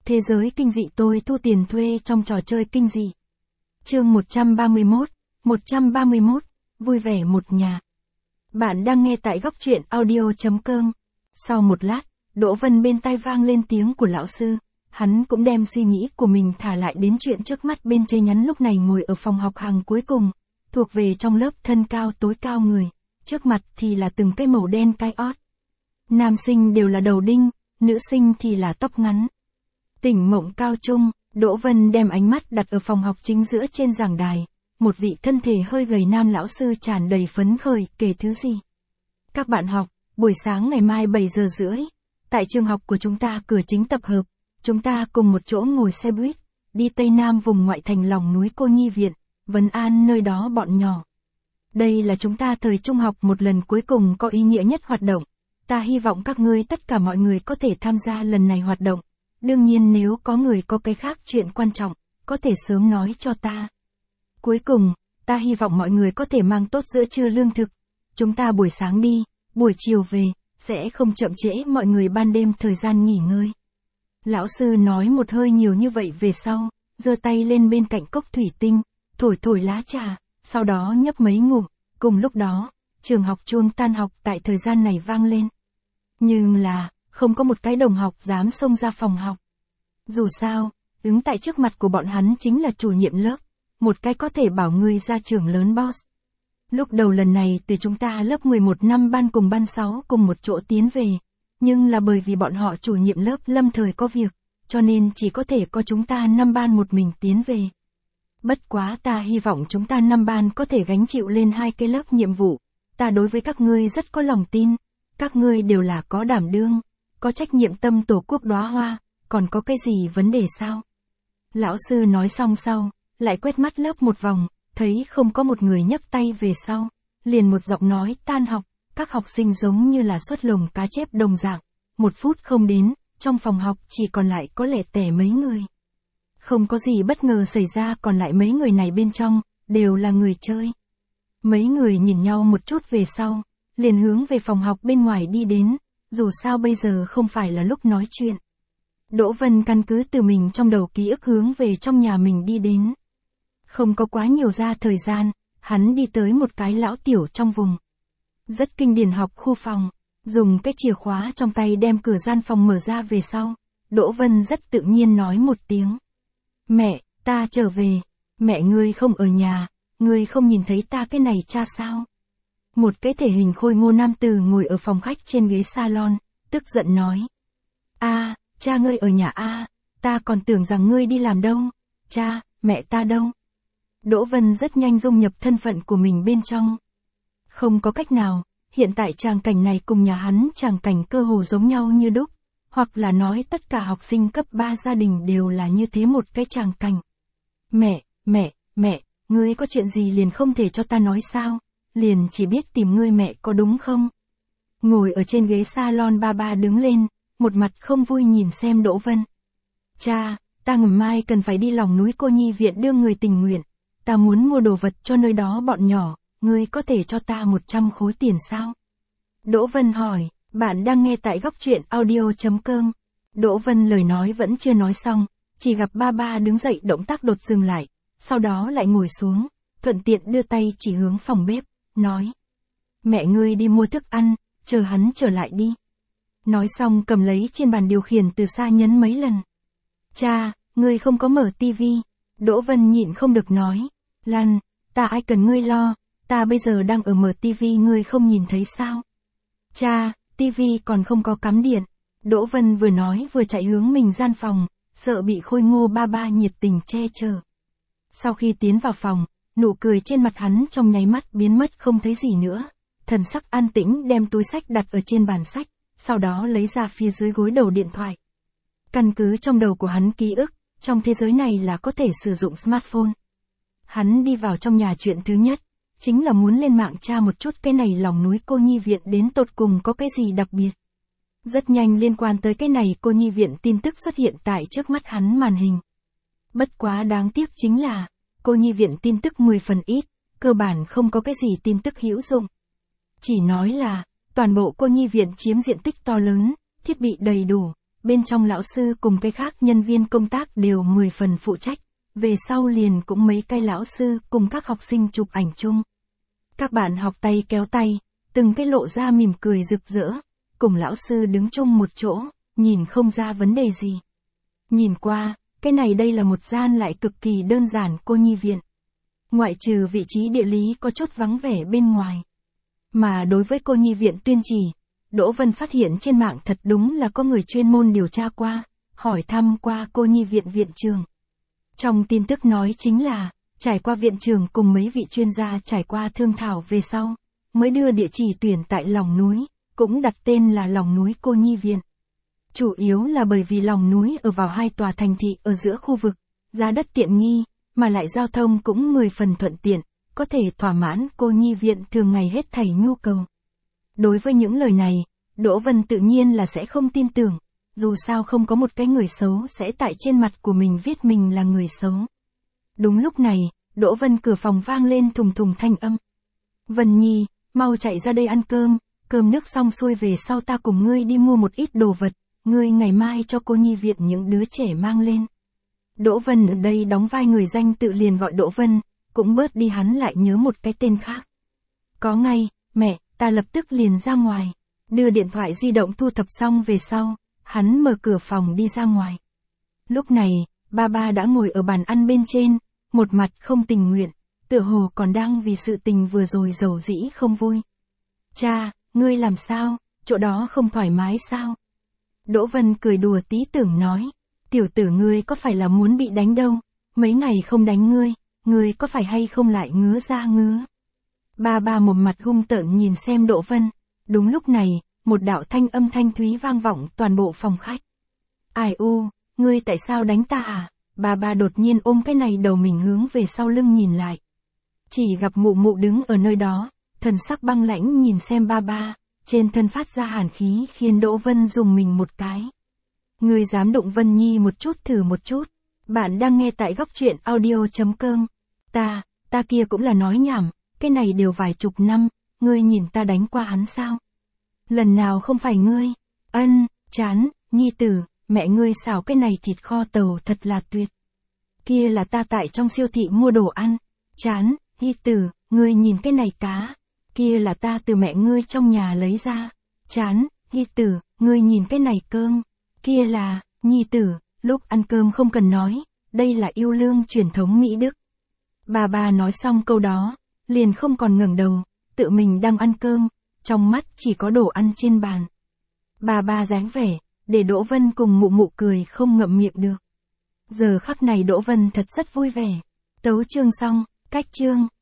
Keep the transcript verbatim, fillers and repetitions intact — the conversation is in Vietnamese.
Thế giới kinh dị tôi thu tiền thuê trong trò chơi kinh dị. Chương một trăm ba mươi mốt, một trăm ba mươi mốt, vui vẻ một nhà. Bạn đang nghe tại góc truyện audio chấm com. Sau một lát, Đỗ Vân bên tai vang lên tiếng của lão sư. Hắn cũng đem suy nghĩ của mình thả lại đến chuyện trước mắt bên chơi nhắn lúc này ngồi ở phòng học hàng cuối cùng, thuộc về trong lớp thân cao tối cao người, trước mặt thì là từng cái màu đen cai ót. Nam sinh đều là đầu đinh, nữ sinh thì là tóc ngắn. Tỉnh mộng cao trung, Đỗ Vân đem ánh mắt đặt ở phòng học chính giữa trên giảng đài, một vị thân thể hơi gầy nam lão sư tràn đầy phấn khởi kể thứ gì. Các bạn học, buổi sáng ngày mai bảy giờ rưỡi, tại trường học của chúng ta cửa chính tập hợp, chúng ta cùng một chỗ ngồi xe buýt, đi Tây Nam vùng ngoại thành lòng núi Cô Nhi Viện, vấn an nơi đó bọn nhỏ. Đây là chúng ta thời trung học một lần cuối cùng có ý nghĩa nhất hoạt động, ta hy vọng các ngươi tất cả mọi người có thể tham gia lần này hoạt động. Đương nhiên nếu có người có cái khác chuyện quan trọng, có thể sớm nói cho ta. Cuối cùng, ta hy vọng mọi người có thể mang tốt giữa trưa lương thực. Chúng ta buổi sáng đi, buổi chiều về, sẽ không chậm trễ mọi người ban đêm thời gian nghỉ ngơi. Lão sư nói một hơi nhiều như vậy về sau, giơ tay lên bên cạnh cốc thủy tinh, thổi thổi lá trà, sau đó nhấp mấy ngụm. Cùng lúc đó, trường học chuông tan học tại thời gian này vang lên. Nhưng là, không có một cái đồng học dám xông ra phòng học. Dù sao, đứng tại trước mặt của bọn hắn chính là chủ nhiệm lớp, một cái có thể bảo người ra trường lớn boss. Lúc đầu lần này từ chúng ta lớp mười một năm ban cùng ban sáu cùng một chỗ tiến về, nhưng là bởi vì bọn họ chủ nhiệm lớp lâm thời có việc, cho nên chỉ có thể có chúng ta năm ban một mình tiến về. Bất quá ta hy vọng chúng ta năm ban có thể gánh chịu lên hai cái lớp nhiệm vụ, ta đối với các ngươi rất có lòng tin, các ngươi đều là có đảm đương, có trách nhiệm tâm tổ quốc đóa hoa, còn có cái gì vấn đề sao? Lão sư nói xong sau, lại quét mắt lớp một vòng, thấy không có một người nhấc tay về sau, liền một giọng nói tan học, các học sinh giống như là xuất lồng cá chép đồng dạng, một phút không đến, trong phòng học chỉ còn lại có lẻ tẻ mấy người. Không có gì bất ngờ xảy ra, còn lại mấy người này bên trong, đều là người chơi. Mấy người nhìn nhau một chút về sau, liền hướng về phòng học bên ngoài đi đến, dù sao bây giờ không phải là lúc nói chuyện. Đỗ Vân căn cứ từ mình trong đầu ký ức hướng về trong nhà mình đi đến. Không có quá nhiều ra thời gian, hắn đi tới một cái lão tiểu trong vùng. Rất kinh điển học khu phòng, dùng cái chìa khóa trong tay đem cửa gian phòng mở ra về sau. Đỗ Vân rất tự nhiên nói một tiếng. Mẹ, ta trở về. Mẹ ngươi không ở nhà, ngươi không nhìn thấy ta cái này cha sao? Một cái thể hình khôi ngô nam tử ngồi ở phòng khách trên ghế salon, tức giận nói. A, cha ngươi ở nhà a, ta còn tưởng rằng ngươi đi làm đâu. Cha, mẹ ta đâu? Đỗ Vân rất nhanh dung nhập thân phận của mình bên trong. Không có cách nào, hiện tại tràng cảnh này cùng nhà hắn tràng cảnh cơ hồ giống nhau như đúc, hoặc là nói tất cả học sinh cấp ba gia đình đều là như thế một cái tràng cảnh. Mẹ, mẹ, mẹ, ngươi có chuyện gì liền không thể cho ta nói sao? Liền chỉ biết tìm ngươi mẹ có đúng không? Ngồi ở trên ghế salon ba ba đứng lên, một mặt không vui nhìn xem Đỗ Vân. Cha, ta ngày mai cần phải đi lòng núi Cô Nhi Viện đưa người tình nguyện. Ta muốn mua đồ vật cho nơi đó bọn nhỏ, ngươi có thể cho ta một trăm khối tiền sao? Đỗ Vân hỏi, bạn đang nghe tại góc truyện audio chấm com. Đỗ Vân lời nói vẫn chưa nói xong, chỉ gặp ba ba đứng dậy động tác đột dừng lại, sau đó lại ngồi xuống, thuận tiện đưa tay chỉ hướng phòng bếp, nói. Mẹ ngươi đi mua thức ăn, chờ hắn trở lại đi. Nói xong cầm lấy trên bàn điều khiển từ xa nhấn mấy lần. Cha, ngươi không có mở tivi. Đỗ Vân nhịn không được nói. Lan, ta ai cần ngươi lo, ta bây giờ đang ở mở tivi ngươi không nhìn thấy sao? Cha, tivi còn không có cắm điện. Đỗ Vân vừa nói vừa chạy hướng mình gian phòng, sợ bị khôi ngô ba ba nhiệt tình che chở. Sau khi tiến vào phòng, nụ cười trên mặt hắn trong nháy mắt biến mất không thấy gì nữa. Thần sắc an tĩnh đem túi sách đặt ở trên bàn sách, sau đó lấy ra phía dưới gối đầu điện thoại. Căn cứ trong đầu của hắn ký ức, trong thế giới này là có thể sử dụng smartphone. Hắn đi vào trong nhà chuyện thứ nhất, chính là muốn lên mạng tra một chút cái này lòng núi Cô Nhi Viện đến tột cùng có cái gì đặc biệt. Rất nhanh liên quan tới cái này Cô Nhi Viện tin tức xuất hiện tại trước mắt hắn màn hình. Bất quá đáng tiếc chính là, Cô Nhi Viện tin tức mười phần ít, cơ bản không có cái gì tin tức hữu dụng. Chỉ nói là, toàn bộ Cô Nhi Viện chiếm diện tích to lớn, thiết bị đầy đủ, bên trong lão sư cùng cái khác nhân viên công tác đều mười phần phụ trách, về sau liền cũng mấy cái lão sư cùng các học sinh chụp ảnh chung. Các bạn học tay kéo tay, từng cái lộ ra mỉm cười rực rỡ, cùng lão sư đứng chung một chỗ, nhìn không ra vấn đề gì. Nhìn qua, cái này đây là một gian lại cực kỳ đơn giản cô nhi viện. Ngoại trừ vị trí địa lý có chút vắng vẻ bên ngoài. Mà đối với cô nhi viện Tuyên Chỉ, Đỗ Vân phát hiện trên mạng thật đúng là có người chuyên môn điều tra qua, hỏi thăm qua cô nhi viện viện trường. Trong tin tức nói chính là, trải qua viện trường cùng mấy vị chuyên gia trải qua thương thảo về sau, mới đưa địa chỉ tuyển tại lòng núi, cũng đặt tên là lòng núi cô nhi viện. Chủ yếu là bởi vì lòng núi ở vào hai tòa thành thị ở giữa khu vực, giá đất tiện nghi, mà lại giao thông cũng mười phần thuận tiện, có thể thỏa mãn cô nhi viện thường ngày hết thảy nhu cầu. Đối với những lời này, Đỗ Vân tự nhiên là sẽ không tin tưởng, dù sao không có một cái người xấu sẽ tại trên mặt của mình viết mình là người xấu. Đúng lúc này, Đỗ Vân cửa phòng vang lên thùng thùng thanh âm. Vân Nhi, mau chạy ra đây ăn cơm, cơm nước xong xuôi về sau ta cùng ngươi đi mua một ít đồ vật, ngươi ngày mai cho cô nhi viện những đứa trẻ mang lên. Đỗ Vân ở đây đóng vai người danh tự liền gọi Đỗ Vân, cũng bớt đi hắn lại nhớ một cái tên khác. Có ngay, mẹ, ta lập tức liền ra ngoài. Đưa điện thoại di động thu thập xong về sau, hắn mở cửa phòng đi ra ngoài. Lúc này, ba ba đã ngồi ở bàn ăn bên trên, một mặt không tình nguyện, tựa hồ còn đang vì sự tình vừa rồi dầu dĩ không vui. Cha, ngươi làm sao, chỗ đó không thoải mái sao? Đỗ Vân cười đùa tí tưởng nói, tiểu tử ngươi có phải là muốn bị đánh đâu, mấy ngày không đánh ngươi, ngươi có phải hay không lại ngứa ra ngứa? Ba ba một mặt hung tợn nhìn xem Đỗ Vân, đúng lúc này, một đạo thanh âm thanh thúy vang vọng toàn bộ phòng khách. Ai u, ngươi tại sao đánh ta à? Ba ba đột nhiên ôm cái này đầu mình hướng về sau lưng nhìn lại. Chỉ gặp mụ mụ đứng ở nơi đó, thần sắc băng lãnh nhìn xem ba ba, trên thân phát ra hàn khí khiến Đỗ Vân dùng mình một cái. Ngươi dám đụng Vân Nhi một chút thử một chút. Bạn đang nghe tại góc truyện audio chấm com. Ta, ta kia cũng là nói nhảm, cái này đều vài chục năm, ngươi nhìn ta đánh qua hắn sao? Lần nào không phải ngươi? Ân, chán, Nhi tử, mẹ ngươi xào cái này thịt kho tàu thật là tuyệt. Kia là ta tại trong siêu thị mua đồ ăn. Chán, Nhi tử, ngươi nhìn cái này cá. Kia là ta từ mẹ ngươi trong nhà lấy ra. Chán, Nhi tử, ngươi nhìn cái này cơm. Kia là, Nhi tử, lúc ăn cơm không cần nói, đây là yêu lương truyền thống Mỹ Đức. Bà bà nói xong câu đó, liền không còn ngẩng đầu, tự mình đang ăn cơm, trong mắt chỉ có đồ ăn trên bàn. Bà bà dáng vẻ, để Đỗ Vân cùng mụ mụ cười không ngậm miệng được. Giờ khắc này Đỗ Vân thật rất vui vẻ. Tấu chương xong, cách chương.